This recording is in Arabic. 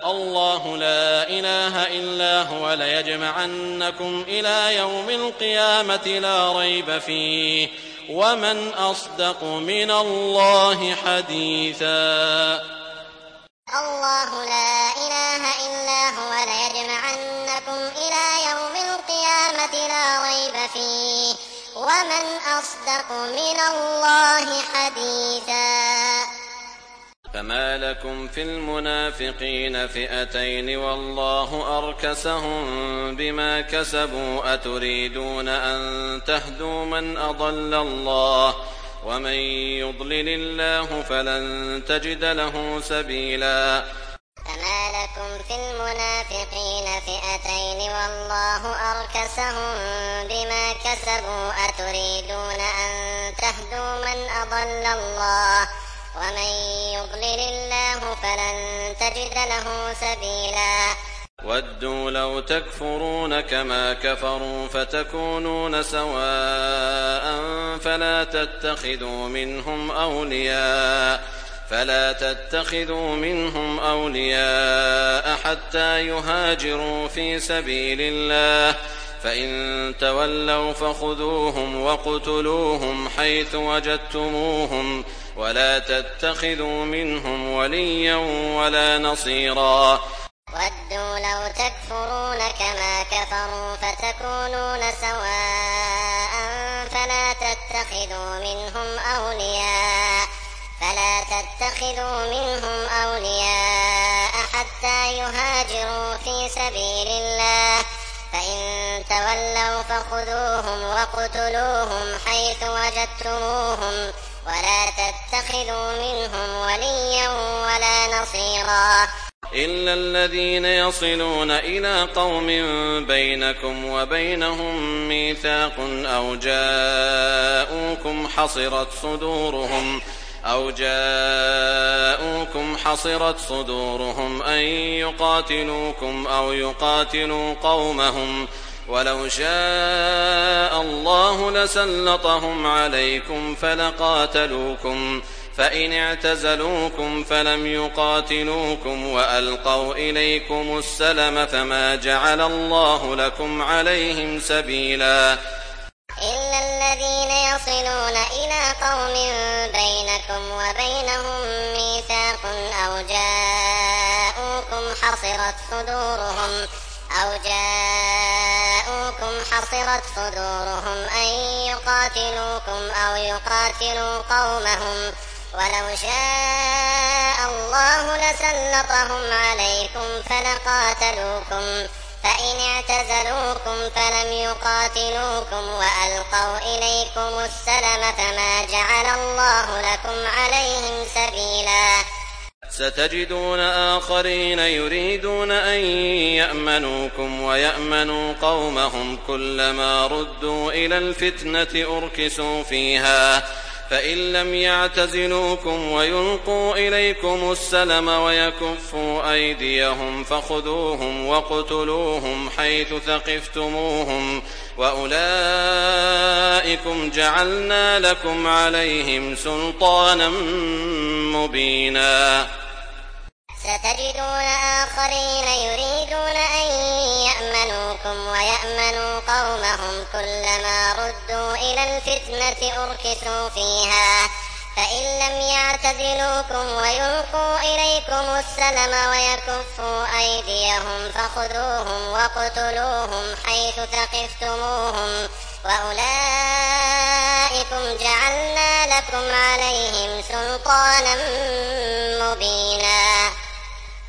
الله لا إله إلا هو ليجمعنكم إلى يوم القيامة لا ريب فيه ومن أصدق من الله حديثا. الله لا إله إلا هو ليجمعنكم إلى يوم القيامة لا ريب فيه ومن أصدق من الله حديثا. فما لكم في المنافقين فئتين والله أركسهم بما كسبوا أتريدون أن تهدوا من أضل الله ومن يضلل الله فلن تجد له سبيلا. فما لكم في المنافقين فئتين والله أركسهم بما كسبوا أتريدون أن تهدوا من أضل الله ومن يضلل الله فلن تجد له سبيلا. ودوا لو تكفرون كما كفروا فتكونون سواء فلا تتخذوا منهم أولياء حتى يهاجروا في سبيل الله فإن تولوا فخذوهم وقتلوهم حيث وجدتموهم ولا تتخذوا منهم وليا ولا نصيرا. ودوا لو تكفرون كما كفروا فتكونون سواء فلا تتخذوا منهم أولياء حتى يهاجروا في سبيل الله فإن تولوا فخذوهم وقتلوهم حيث وجدتموهم ولا تتخذوا منهم وليا ولا نصيرا. إلا الذين يصلون إلى قوم بينكم وبينهم ميثاق أو جاءوكم حصرت صدورهم أن يقاتلوكم أو يقاتلوا قومهم ولو شاء الله لسلطهم عليكم فلقاتلوكم فإن اعتزلوكم فلم يقاتلوكم وألقوا إليكم السلم فما جعل الله لكم عليهم سبيلا. إلا الذين يصلون إلى قوم بينكم وبينهم ميثاق أو جاءوكم حصرت صدورهم أن يقاتلوكم أو يقاتلوا قومهم ولو شاء الله لسلطهم عليكم فلقاتلوكم فإن اعتزلوكم فلم يقاتلوكم وألقوا إليكم السلم فما جعل الله لكم عليهم سبيلا. ستجدون آخرين يريدون أن يأمنوكم ويأمنوا قومهم كلما ردوا إلى الفتنة أركسوا فيها فإن لم يعتزلوكم ويلقوا إليكم السلم ويكفوا أيديهم فخذوهم وقتلوهم حيث ثقفتموهم وأولئكم جعلنا لكم عليهم سلطانا مبينا. ستجدون آخرين يريدون أن يأمنوكم ويأمنوا قومهم كلما ردوا إلى الفتنة أركسوا فيها فإن لم يعتزلوكم ويلقوا إليكم السلم ويكفوا أيديهم فخذوهم وقتلوهم حيث ثقفتموهم وأولئكم جعلنا لكم عليهم سلطانا مبينا.